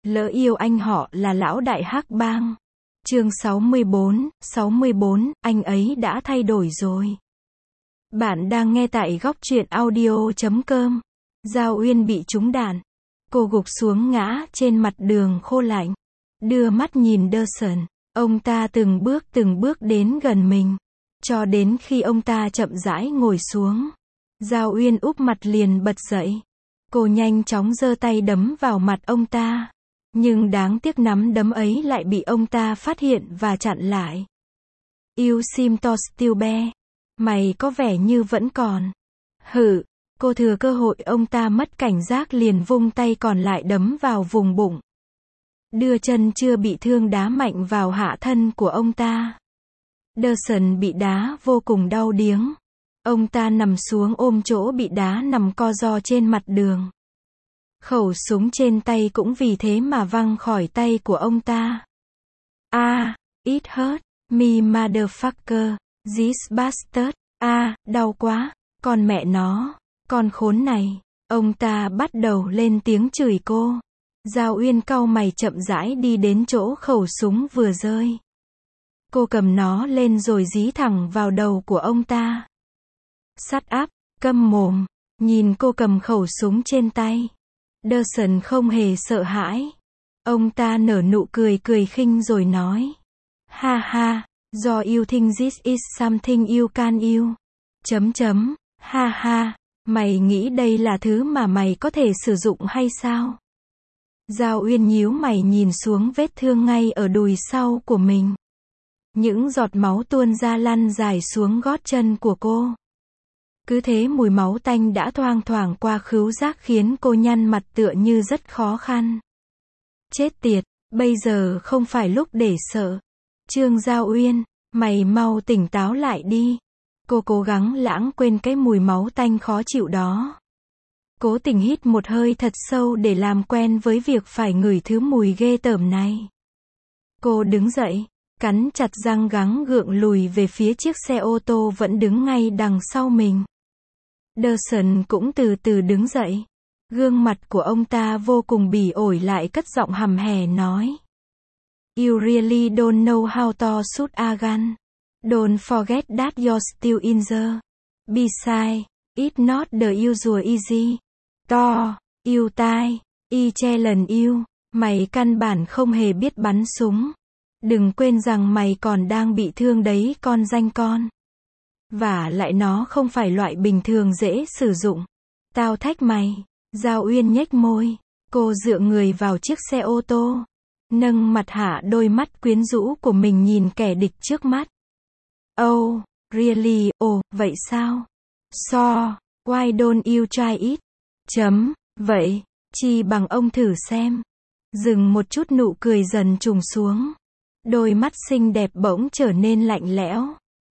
Lỡ yêu anh họ là lão đại hắc bang. Chương 64, anh ấy đã thay đổi rồi. Bạn đang nghe tại góc truyện audio.com. Giao Uyên bị trúng đạn. Cô gục xuống ngã trên mặt đường khô lạnh. Đưa mắt nhìn Dawson. Ông ta từng bước đến gần mình. Cho đến khi ông ta chậm rãi ngồi xuống. Giao Uyên úp mặt liền bật dậy. Cô nhanh chóng giơ tay đấm vào mặt ông ta. Nhưng đáng tiếc nắm đấm ấy lại bị ông ta phát hiện và chặn lại. You seem to still be. Mày có vẻ như vẫn còn. Hử, cô thừa cơ hội ông ta mất cảnh giác liền vung tay còn lại đấm vào vùng bụng. Đưa chân chưa bị thương đá mạnh vào hạ thân của ông ta. Dawson bị đá vô cùng đau điếng. Ông ta nằm xuống ôm chỗ bị đá nằm co ro trên mặt đường. Khẩu súng trên tay cũng vì thế mà văng khỏi tay của ông ta. It hurt me motherfucker, this bastard. Đau quá, con mẹ nó, con khốn này. Ông ta bắt đầu lên tiếng chửi cô. Giao Uyên cau mày chậm rãi đi đến chỗ khẩu súng vừa rơi. Cô cầm nó lên rồi dí thẳng vào đầu của ông ta. Shut up, câm mồm. Nhìn cô cầm khẩu súng trên tay. Dawson không hề sợ hãi. Ông ta nở nụ cười khinh rồi nói. Ha ha, do you think this is something you can use. Ha ha, mày nghĩ đây là thứ mà mày có thể sử dụng hay sao? Giao Uyên nhíu mày nhìn xuống vết thương ngay ở đùi sau của mình. Những giọt máu tuôn ra lăn dài xuống gót chân của cô. Cứ thế mùi máu tanh đã thoang thoảng qua khứu giác khiến cô nhăn mặt tựa như rất khó khăn. Chết tiệt, bây giờ không phải lúc để sợ. Trương Giao Uyên, mày mau tỉnh táo lại đi. Cô cố gắng lãng quên cái mùi máu tanh khó chịu đó. Cố tình hít một hơi thật sâu để làm quen với việc phải ngửi thứ mùi ghê tởm này. Cô đứng dậy, cắn chặt răng gắng gượng lùi về phía chiếc xe ô tô vẫn đứng ngay đằng sau mình. Dawson cũng từ từ đứng dậy. Gương mặt của ông ta vô cùng bỉ ổi lại cất giọng hầm hè nói. You really don't know how to shoot a gun. Don't forget that you're still in there. Besides, it's not the usual easy. You die, I challenge you. Mày căn bản không hề biết bắn súng. Đừng quên rằng mày còn đang bị thương đấy con danh con. Và lại nó không phải loại bình thường dễ sử dụng. Tao thách mày. Giao Uyên nhếch môi. Cô dựa người vào chiếc xe ô tô. Nâng mặt hạ đôi mắt quyến rũ của mình nhìn kẻ địch trước mắt. Oh, really, vậy sao? So, why don't you try it? Vậy, chi bằng ông thử xem. Dừng một chút nụ cười dần trùng xuống. Đôi mắt xinh đẹp bỗng trở nên lạnh lẽo.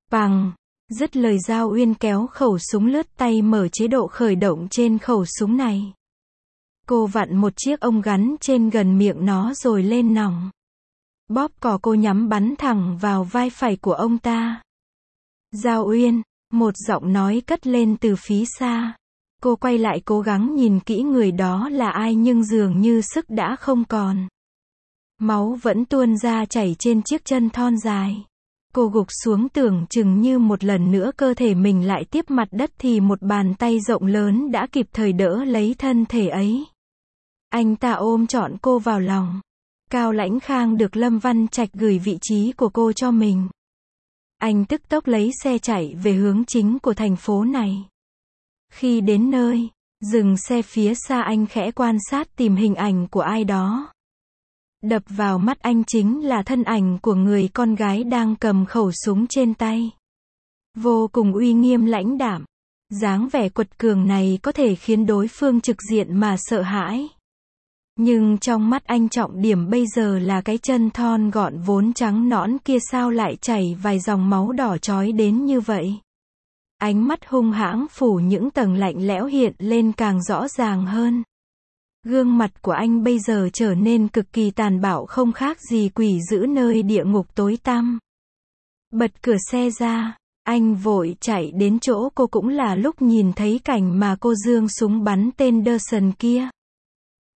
Dứt lời Giao Uyên kéo khẩu súng lướt tay mở chế độ khởi động trên khẩu súng này. Cô vặn một chiếc ông gắn trên gần miệng nó rồi lên nòng. Bóp cò cô nhắm bắn thẳng vào vai phải của ông ta. Giao Uyên, một giọng nói cất lên từ phía xa. Cô quay lại cố gắng nhìn kỹ người đó là ai nhưng dường như sức đã không còn. Máu vẫn tuôn ra chảy trên chiếc chân thon dài. Cô gục xuống tưởng chừng như một lần nữa cơ thể mình lại tiếp mặt đất thì một bàn tay rộng lớn đã kịp thời đỡ lấy thân thể ấy. Anh ta ôm trọn cô vào lòng. Cao Lãnh Khang được Lâm Văn Trạch gửi vị trí của cô cho mình. Anh tức tốc lấy xe chạy về hướng chính của thành phố này. Khi đến nơi, dừng xe phía xa anh khẽ quan sát tìm hình ảnh của ai đó. Đập vào mắt anh chính là thân ảnh của người con gái đang cầm khẩu súng trên tay. Vô cùng uy nghiêm lãnh đạm. Dáng vẻ quật cường này có thể khiến đối phương trực diện mà sợ hãi. Nhưng trong mắt anh trọng điểm bây giờ là cái chân thon gọn vốn trắng nõn kia sao lại chảy vài dòng máu đỏ chói đến như vậy. Ánh mắt hung hãng phủ những tầng lạnh lẽo hiện lên càng rõ ràng hơn. Gương mặt của anh bây giờ trở nên cực kỳ tàn bạo không khác gì quỷ dữ nơi địa ngục tối tăm. Bật cửa xe ra, anh vội chạy đến chỗ cô cũng là lúc nhìn thấy cảnh mà cô giương súng bắn tên Dawson kia.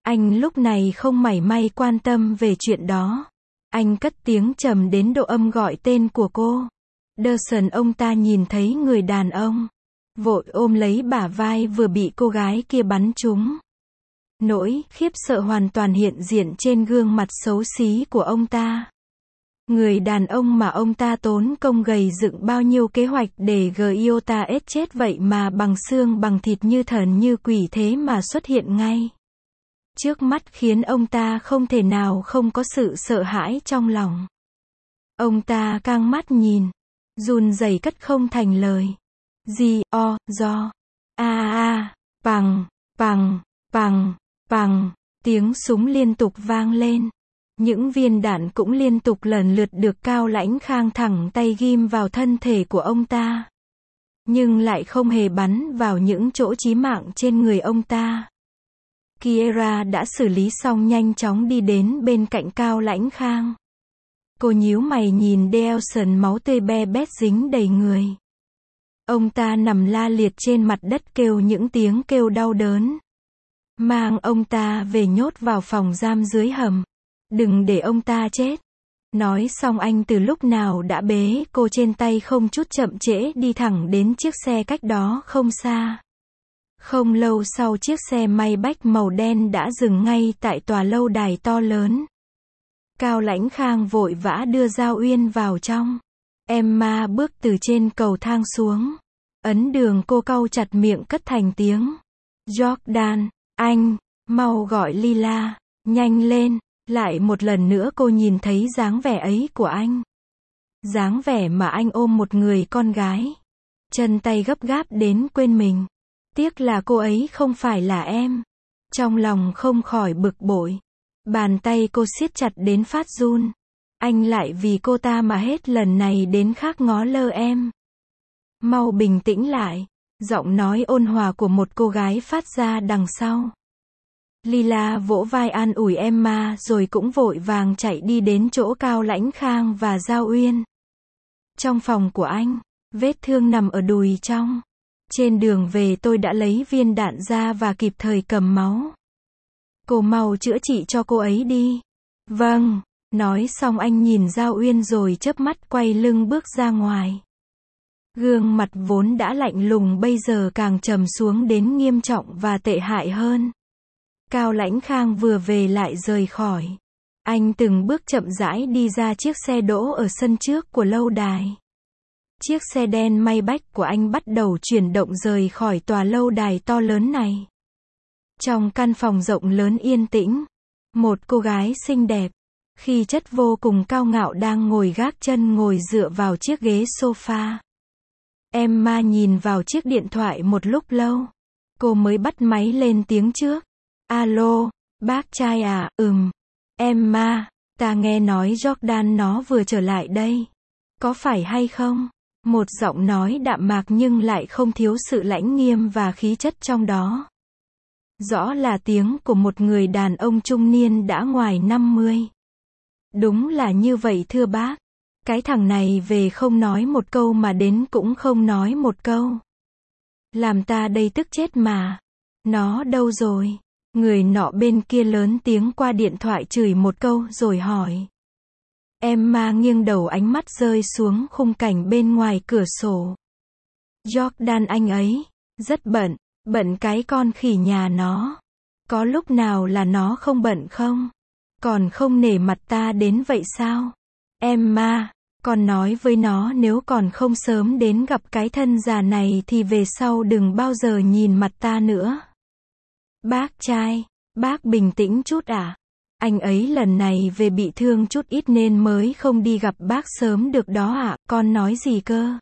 Anh lúc này không mảy may quan tâm về chuyện đó. Anh cất tiếng trầm đến độ âm gọi tên của cô. Dawson, ông ta nhìn thấy người đàn ông, vội ôm lấy bả vai vừa bị cô gái kia bắn trúng. Nỗi khiếp sợ hoàn toàn hiện diện trên gương mặt xấu xí của ông ta. Người đàn ông mà ông ta tốn công gầy dựng bao nhiêu kế hoạch để Giotha chết vậy mà bằng xương bằng thịt như thần như quỷ thế mà xuất hiện ngay trước mắt, khiến ông ta không thể nào không có sự sợ hãi trong lòng. Ông ta căng mắt nhìn, run rẩy cất không thành lời. Pằng, pằng, pằng, pằng, tiếng súng liên tục vang lên. Những viên đạn cũng liên tục lần lượt được Cao Lãnh Khang thẳng tay ghim vào thân thể của ông ta. Nhưng lại không hề bắn vào những chỗ chí mạng trên người ông ta. Kiera đã xử lý xong nhanh chóng đi đến bên cạnh Cao Lãnh Khang. Cô nhíu mày nhìn Dawson, máu tươi be bét dính đầy người. Ông ta nằm la liệt trên mặt đất kêu những tiếng kêu đau đớn. Mang ông ta về nhốt vào phòng giam dưới hầm. Đừng để ông ta chết. Nói xong anh từ lúc nào đã bế cô trên tay, không chút chậm trễ đi thẳng đến chiếc xe cách đó không xa. Không lâu sau, chiếc xe Maybach màu đen đã dừng ngay tại tòa lâu đài to lớn. Cao Lãnh Khang vội vã đưa Giao Uyên vào trong. Emma bước từ trên cầu thang xuống. Ấn Đường cô cau chặt miệng cất thành tiếng. Jordan, anh, mau gọi Lila, nhanh lên. Lại một lần nữa cô nhìn thấy dáng vẻ ấy của anh. Dáng vẻ mà anh ôm một người con gái. Chân tay gấp gáp đến quên mình. Tiếc là cô ấy không phải là em. Trong lòng không khỏi bực bội. Bàn tay cô siết chặt đến phát run. Anh lại vì cô ta mà hết lần này đến khác ngó lơ em. Mau bình tĩnh lại. Giọng nói ôn hòa của một cô gái phát ra đằng sau. Lila vỗ vai an ủi Emma rồi cũng vội vàng chạy đi đến chỗ Cao Lãnh Khang và Giao Uyên. Trong phòng của anh, vết thương nằm ở đùi trong. Trên đường về tôi đã lấy viên đạn ra và kịp thời cầm máu. Cô mau chữa trị cho cô ấy đi. Vâng. Nói xong anh nhìn Giao Uyên rồi chớp mắt quay lưng bước ra ngoài. Gương mặt vốn đã lạnh lùng bây giờ càng trầm xuống đến nghiêm trọng và tệ hại hơn. Cao Lãnh Khang vừa về lại rời khỏi. Anh từng bước chậm rãi đi ra chiếc xe đỗ ở sân trước của lâu đài. Chiếc xe đen Maybach của anh bắt đầu chuyển động rời khỏi tòa lâu đài to lớn này. Trong căn phòng rộng lớn yên tĩnh, một cô gái xinh đẹp, khí chất vô cùng cao ngạo đang ngồi gác chân ngồi dựa vào chiếc ghế sofa. Emma nhìn vào chiếc điện thoại một lúc lâu. Cô mới bắt máy lên tiếng trước. Alo, bác trai à, Emma, ta nghe nói Jordan nó vừa trở lại đây. Có phải hay không? Một giọng nói đạm mạc nhưng lại không thiếu sự lãnh nghiêm và khí chất trong đó. Rõ là tiếng của một người đàn ông trung niên đã ngoài 50. Đúng là như vậy thưa bác. Cái thằng này về không nói một câu mà đến cũng không nói một câu. Làm ta đây tức chết mà. Nó đâu rồi? Người nọ bên kia lớn tiếng qua điện thoại chửi một câu rồi hỏi. Emma nghiêng đầu, ánh mắt rơi xuống khung cảnh bên ngoài cửa sổ. Jordan anh ấy, rất bận, bận cái con khỉ nhà nó. Có lúc nào là nó không bận không? Còn không nể mặt ta đến vậy sao? Emma, con nói với nó nếu còn không sớm đến gặp cái thân già này thì về sau đừng bao giờ nhìn mặt ta nữa. Bác trai, bác bình tĩnh chút à? Anh ấy lần này về bị thương chút ít nên mới không đi gặp bác sớm được đó ạ. Con nói gì cơ?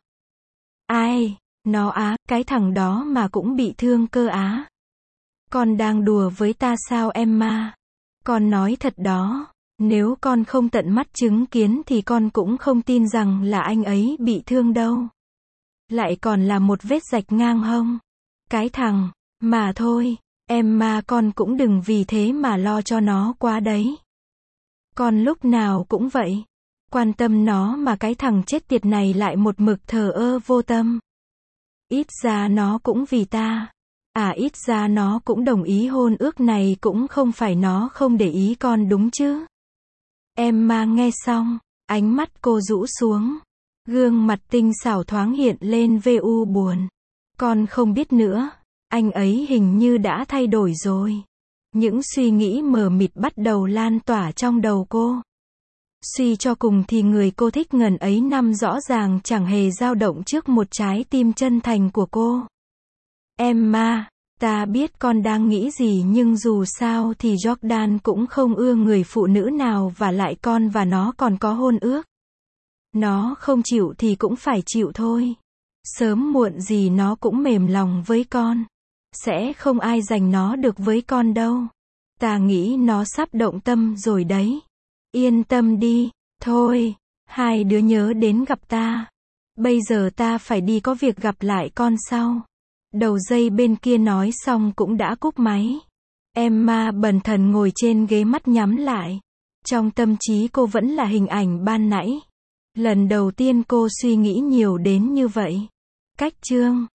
Ai? Nó á, cái thằng đó mà cũng bị thương cơ á. Con đang đùa với ta sao Emma? Con nói thật đó. Nếu con không tận mắt chứng kiến thì con cũng không tin rằng là anh ấy bị thương đâu. Lại còn là một vết rạch ngang hông. Cái thằng, mà thôi. Emma, con cũng đừng vì thế mà lo cho nó quá đấy. Con lúc nào cũng vậy. Quan tâm nó mà cái thằng chết tiệt này lại một mực thờ ơ vô tâm. Ít ra nó cũng vì ta. À ít ra nó cũng đồng ý hôn ước này, cũng không phải nó không để ý con đúng chứ. Emma nghe xong, ánh mắt cô rũ xuống. Gương mặt tinh xảo thoáng hiện lên vẻ u buồn. Con không biết nữa, anh ấy hình như đã thay đổi rồi. Những suy nghĩ mờ mịt bắt đầu lan tỏa trong đầu cô. Suy cho cùng thì người cô thích ngần ấy năm rõ ràng chẳng hề dao động trước một trái tim chân thành của cô. Emma, ta biết con đang nghĩ gì, nhưng dù sao thì Jordan cũng không ưa người phụ nữ nào, và lại con và nó còn có hôn ước. Nó không chịu thì cũng phải chịu thôi. Sớm muộn gì nó cũng mềm lòng với con. Sẽ không ai giành nó được với con đâu. Ta nghĩ nó sắp động tâm rồi đấy. Yên tâm đi. Thôi, hai đứa nhớ đến gặp ta. Bây giờ ta phải đi có việc, gặp lại con sau. Đầu dây bên kia nói xong cũng đã cúp máy. Emma bần thần ngồi trên ghế, mắt nhắm lại. Trong tâm trí cô vẫn là hình ảnh ban nãy. Lần đầu tiên cô suy nghĩ nhiều đến như vậy. Cách chương